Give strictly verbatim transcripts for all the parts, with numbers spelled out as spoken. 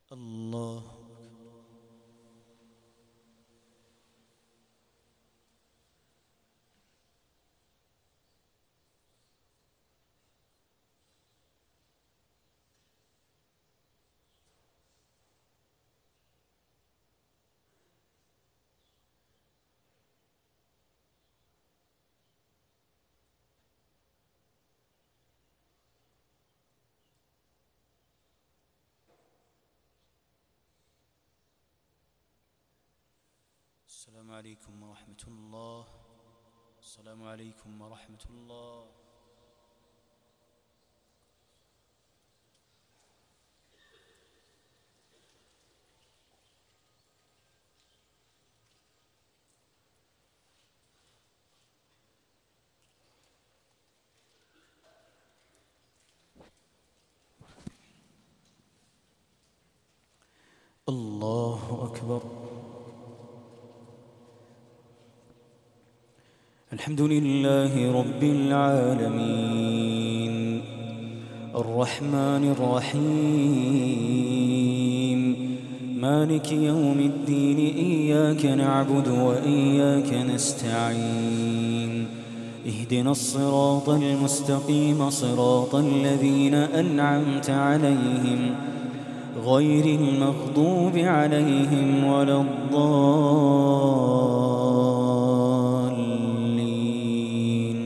الله. السلام عليكم ورحمة الله. السلام عليكم ورحمة الله. الله أكبر. الحمد لله رب العالمين الرحمن الرحيم مالك يوم الدين، إياك نعبد وإياك نستعين، اهدنا الصراط المستقيم صراط الذين أنعمت عليهم غير المغضوب عليهم ولا الضالين،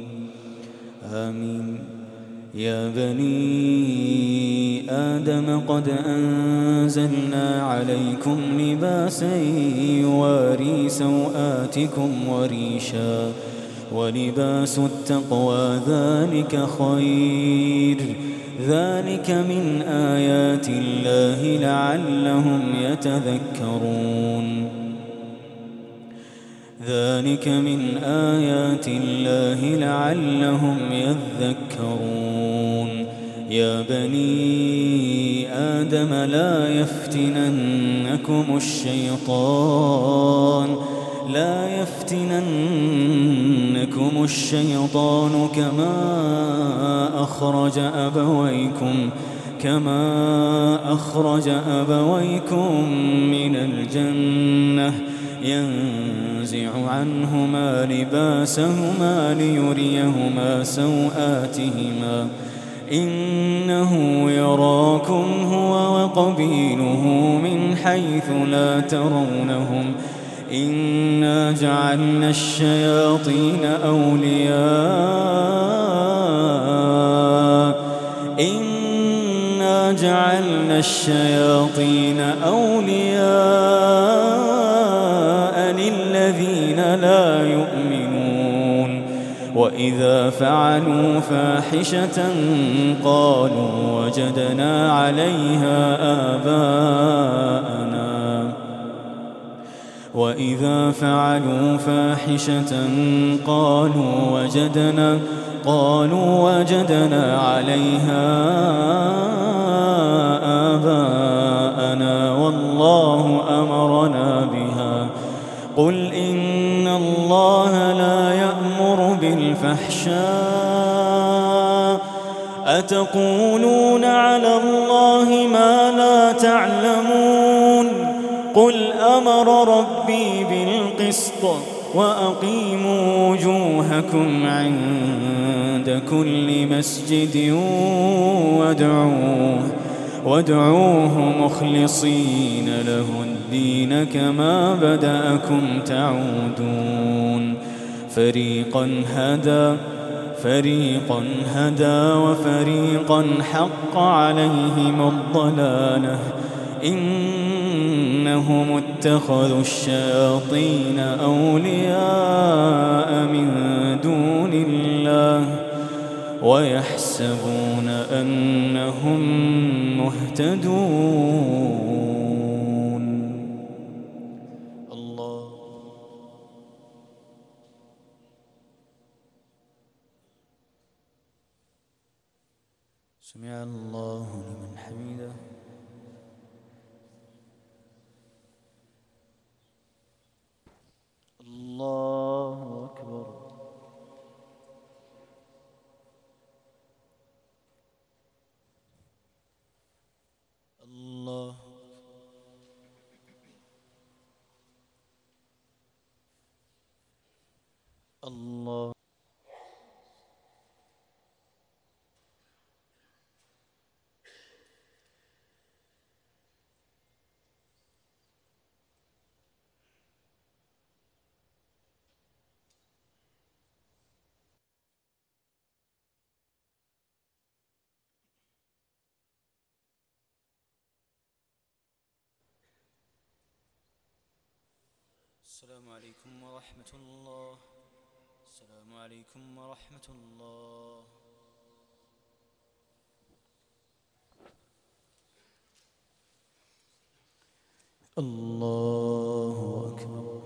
آمين. يا بني آدم قد أنزلنا عليكم لباسا يواري سوآتكم وريشا، ولباس التقوى ذلك خير، ذلك من آيات الله لعلهم يتذكرون. ذلك من آيات الله لعلهم يذكرون. يا بني آدم لا يفتننكم الشيطان لا يفتننكم الشيطان كما أخرج أبويكم كما أخرج أبويكم من الجنة ينزع عنهما لباسهما ليريهما سوآتهما، إنه يراكم هو وقبيله من حيث لا ترونهم، إنا جعلنا الشياطين أولياء إنا جعلنا الشياطين أولياء للذين لا يؤمنون. وإذا فعلوا فاحشة قالوا وجدنا عليها آباءنا وإذا فعلوا فاحشة قالوا وجدنا قالوا وجدنا عليها آباءنا والله أمرنا بها. قل إن الله لا يأمر بالفحشاء أتقولون على الله ما لا تعلمون. قل أمر ربي بالقسط وأقيموا وجوهكم عند كل مسجد وادعوه وادعوه مخلصين له الدين كما بدأكم تعودون. فريقا هدى فريقا هدى وفريقا حق عليهم الضلالة، إنهم اتخذوا الشياطين أولياء من دون الله ويحسبون أنهم مهتدون. الله. سمع الله لمن حمده. الله أكبر. الله الله. السلام عليكم ورحمة الله. السلام عليكم ورحمة الله. الله أكبر.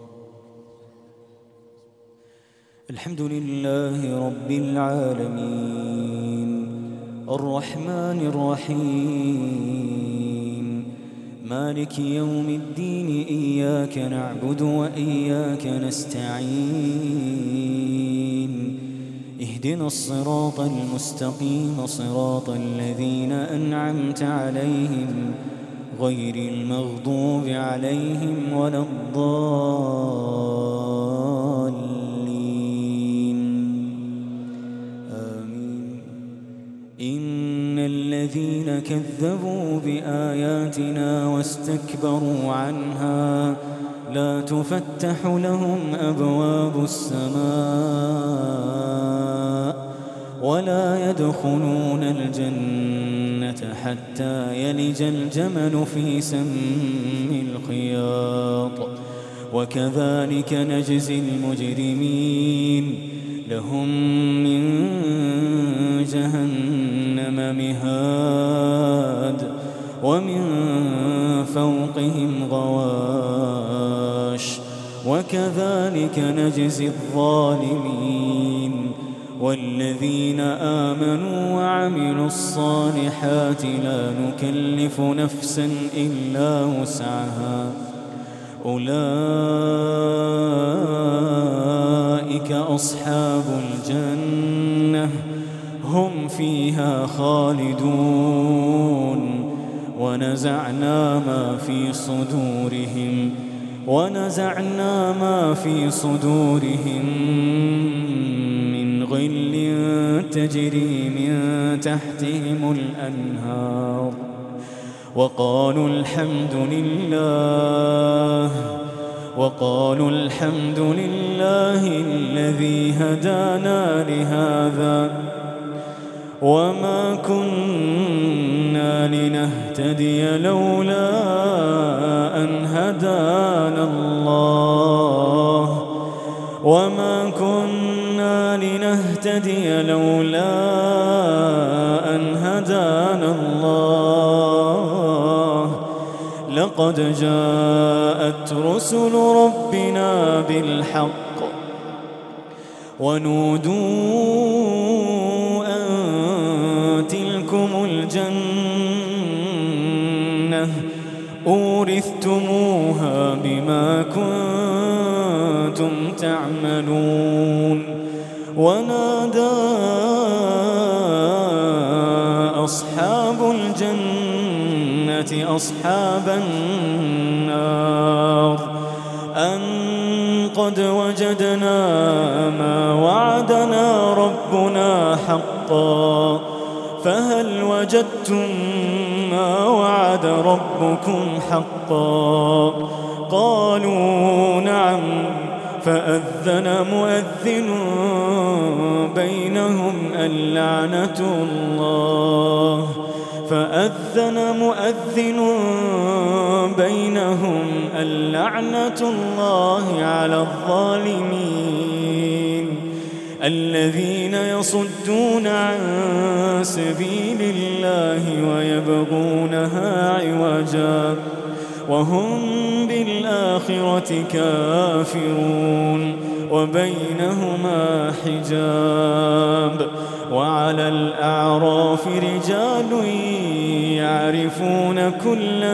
الحمد لله رب العالمين الرحمن الرحيم مالك يوم الدين إياك نعبد وإياك نستعين اهدنا الصراط المستقيم صراط الذين أنعمت عليهم غير المغضوب عليهم ولا الضالين آمين. إن الذين كذبوا بآياتنا واستكبروا عنها لا تفتح لهم أبواب السماء ولا يدخلون الجنة حتى يلج الجمل في سم الخياط وكذلك نجزي المجرمين لهم من جهنم مهاد ومن فوقهم غواش وكذلك نجزي الظالمين. والذين آمنوا وعملوا الصالحات لا نكلف نفسا إلا وسعها أولئك أصحاب الجنة هم فيها خالدون. ونزعنا ما في صدورهم ونزعنا ما في صدورهم من غل تجري من تحتهم الأنهار وقالوا الحمد لله وقالوا الحمد لله الذي هدانا لهذا وما كنا لنهتدي لولا أن هدانا الله وما كنا لنهتدي لولا أن هدانا الله لقد جاءت رسل ربنا بالحق ونودوا أن تلكم الجنة أورثتموها بما كنتم تعملون. ونادى أصحاب الجنة أصحاب النار أن قد وجدنا ما وعدنا ربنا حقا فهل وجدتم ما وعد ربكم حقا قالوا نعم فأذن مؤذن بينهم اللعنة الله فأذن مؤذن بينهم اللعنة الله على الظالمين الذين يصدون عن سبيل الله ويبغونها عوجا وهم بالآخرة كافرون وبينهما حجاب. وعلى الأعراف رجال يعرفون كلا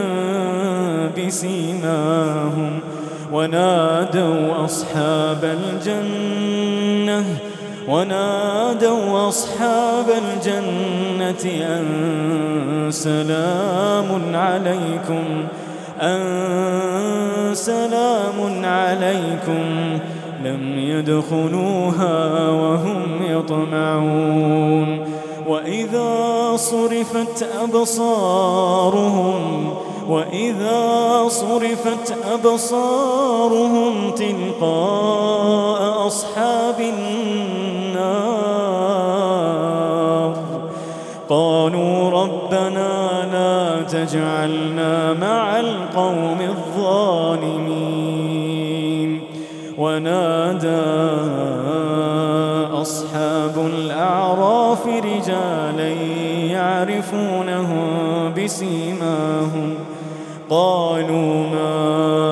بسيماهم ونادوا أصحاب الجنة ونادوا أصحاب الجنة أن سلام عليكم أن سلام عليكم لم يدخلوها وهم يطمعون وإذا صرفت أبصارهم وإذا صرفت أبصارهم تلقاء أصحاب النار قالوا ربنا لا تجعلنا مع القوم الظالمين ونادى أصحاب الأعراف رجالا يعرفونهم بسيماهم قالوا ما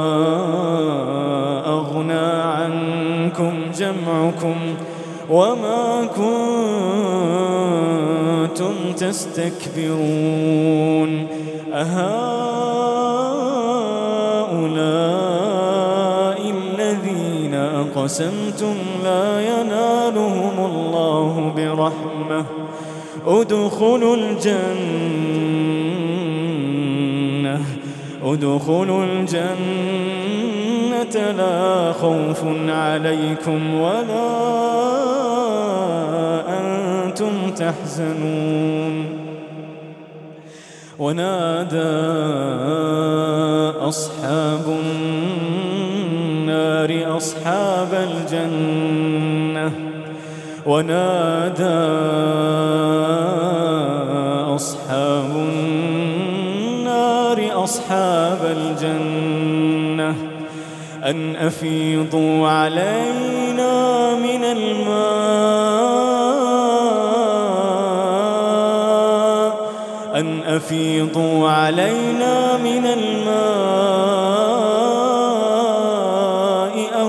أغنى عنكم جمعكم وما كنتم تستكبرون أهؤلاء الذين أقسمتم لا ينالهم الله برحمة ادخلوا الجنة ادخلوا الجنة لا خوف عليكم ولا أنتم تحزنون ونادى أصحاب النار أصحاب الجنة ونادى أصحاب النار أصحاب الجنة أن أفيضوا علينا من الماء أن أفيضوا علينا من الماء أو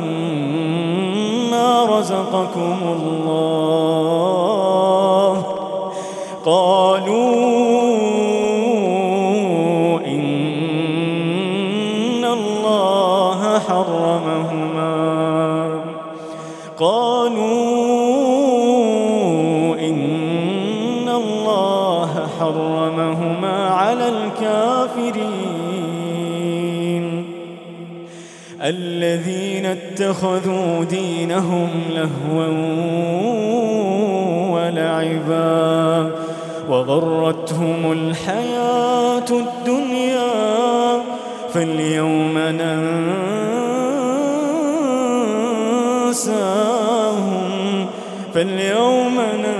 مما رزقكم الله قالوا إن الله حرمهما قالوا إن الله حرمهما على الكافرين الذين اتخذوا دينهم لهوا ولعبا وغرتهم الحياة الدنيا فاليوم ننساهم فاليوم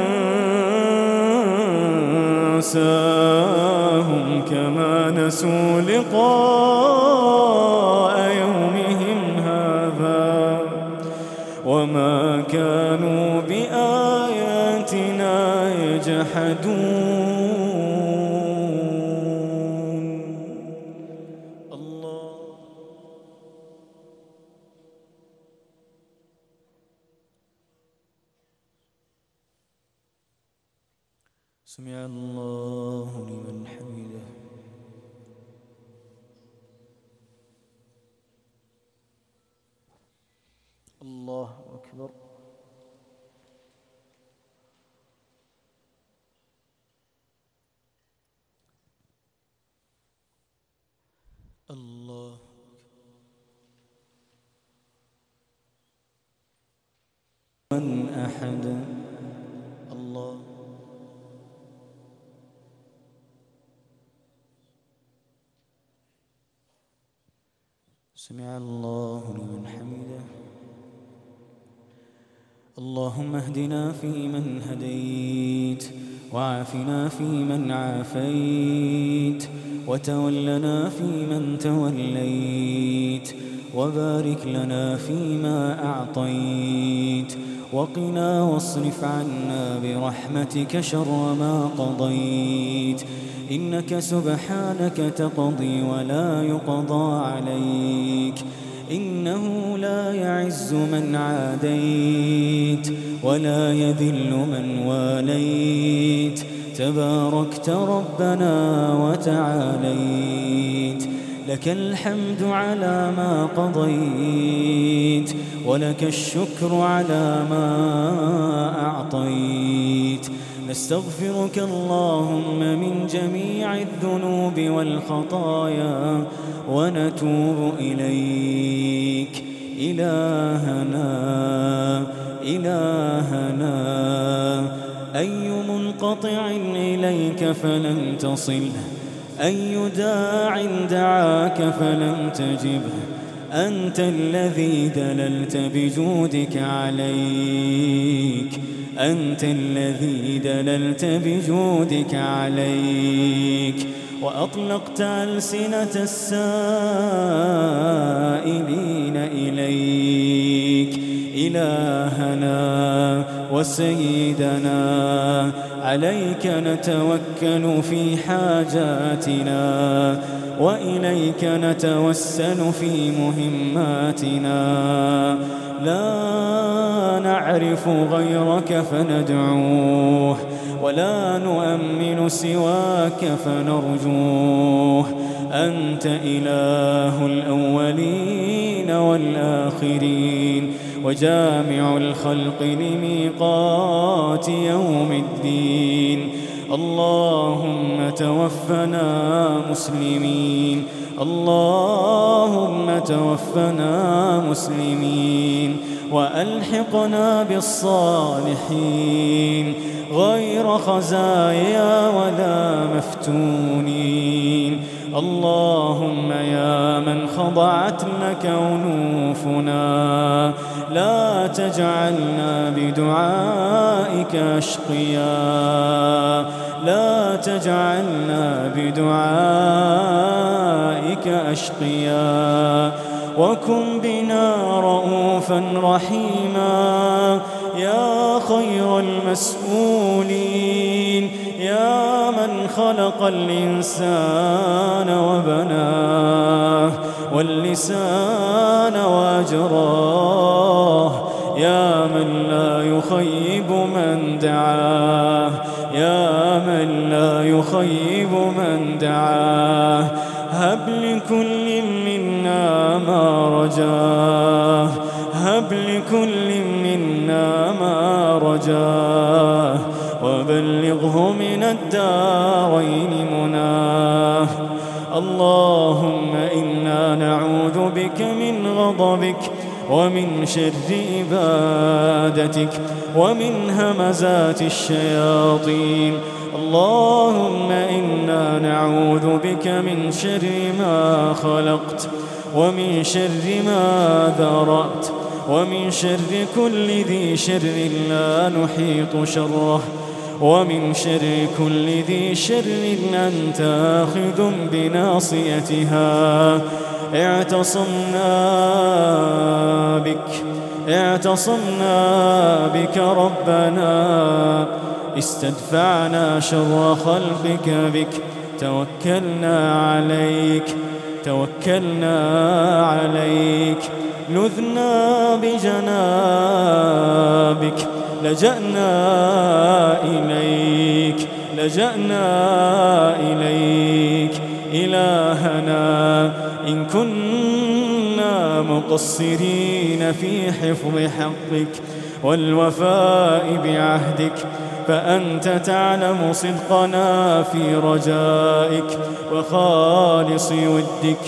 ننساهم كما نسوا لقاء يومهم هذا وما كانوا بآياتنا يجحدون الله سمع الله لمن حمده الله أكبر الله من أحد الله سمع الله لمن حمده اللهم اهدنا فيمن هديت وعافنا فيمن عافيت وتولنا فيمن توليت وبارك لنا فيما أعطيت وقنا واصرف عنا برحمتك شر ما قضيت إنك سبحانك تقضي ولا يقضى عليك إنه لا يعز من عاديت ولا يذل من واليت تباركت ربنا وتعاليت لك الحمد على ما قضيت ولك الشكر على ما أعطيت نستغفرك اللهم من جميع الذنوب والخطايا ونتوب إليك إلهنا إلهنا أي منقطع إليك فلم تصله، أي داع دعاك فلم تجبه، أنت الذي دللت بجودك عليك، أنت الذي دللت بجودك عليك، وأطلقت ألسنة السائلين إليك. إلهنا وسيدنا عليك نتوكل في حاجاتنا، وإليك نتوسل في مهماتنا، لا نعرف غيرك فندعوه، ولا نؤمن سواك فنرجوه. أنت إله الأولين والآخرين، وجامع الخلق لميقات يوم الدين. اللهم توفنا مسلمين، اللهم توفنا مسلمين، وألحقنا بالصالحين غير خزايا ولا مفتونين. اللهم يا من خضعت لك أنوفنا، لا تجعلنا بدعائك أشقيا، لا تجعلنا بدعائك أشقيا، وكن بنا رؤوفا رحيما يا خير المسؤولين، يا من خلق الإنسان وبناه واللسان وأجراه، يا من لا يخيب من دعاه، يا من لا يخيب من دعاه. هب لكل منا ما رجاه، هب لكل منا ما رجاه، وبلغه من الدارين مناه. اللهم إنا نعوذ بك من غضبك، ومن شر عبادتك، ومن همزات الشياطين. اللهم إنا نعوذ بك من شر ما خلقت، ومن شر ما ذرأت، ومن شر كل ذي شر لا نحيط شره، ومن شر كل ذي شر أنت آخذ بناصيتها. اعتصمنا بك، اعتصمنا بك ربنا، استدفعنا شر خلقك بك، توكلنا عليك، توكلنا عليك، لذنا بجنابك، لجأنا إليك، لجأنا إليك. إلهنا إن كنا مقصرين في حفظ حقك والوفاء بعهدك، فأنت تعلم صدقنا في رجائك وخالص ودك.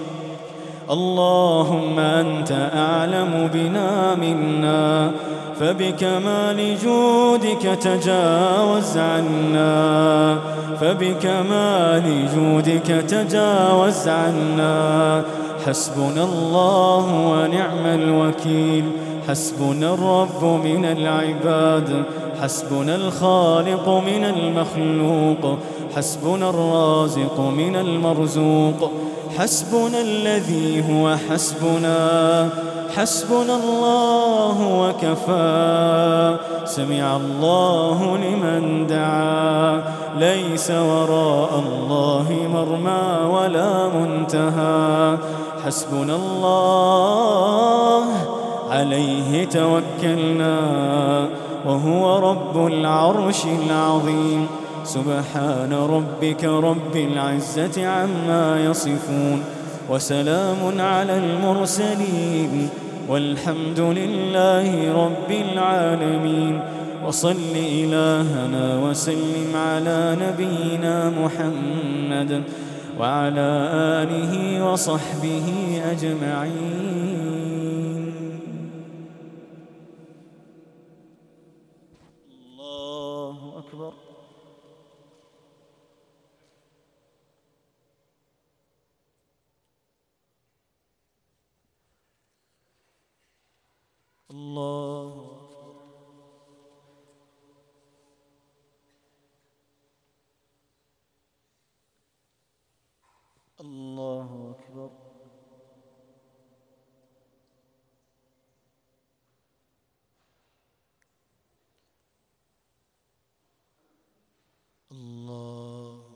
اللهم أنت أعلم بنا منا، فبكمال جودك تجاوز عنا، فبكمال جودك تجاوز عنا. حسبنا الله ونعم الوكيل، حسبنا الرب من العباد، حسبنا الخالق من المخلوق، حسبنا الرازق من المرزوق، حسبنا الذي هو حسبنا، حسبنا الله وكفى. سمع الله لمن دعا، ليس وراء الله مرمى ولا منتهى. حسبنا الله عليه توكلنا، وهو رب العرش العظيم. سبحان ربك رب العزة عما يصفون، وسلام على المرسلين، والحمد لله رب العالمين. وصل إلهنا وسلم على نبينا محمد وعلى آله وصحبه أجمعين. الله أكبر. الله أكبر. الله.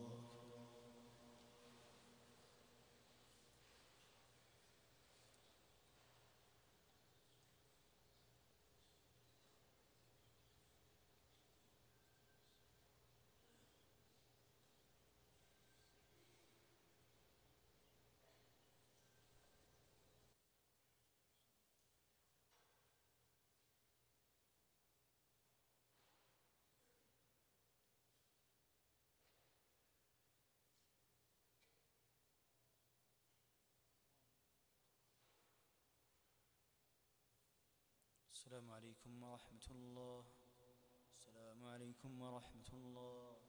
السلام عليكم ورحمة الله. السلام عليكم ورحمة الله.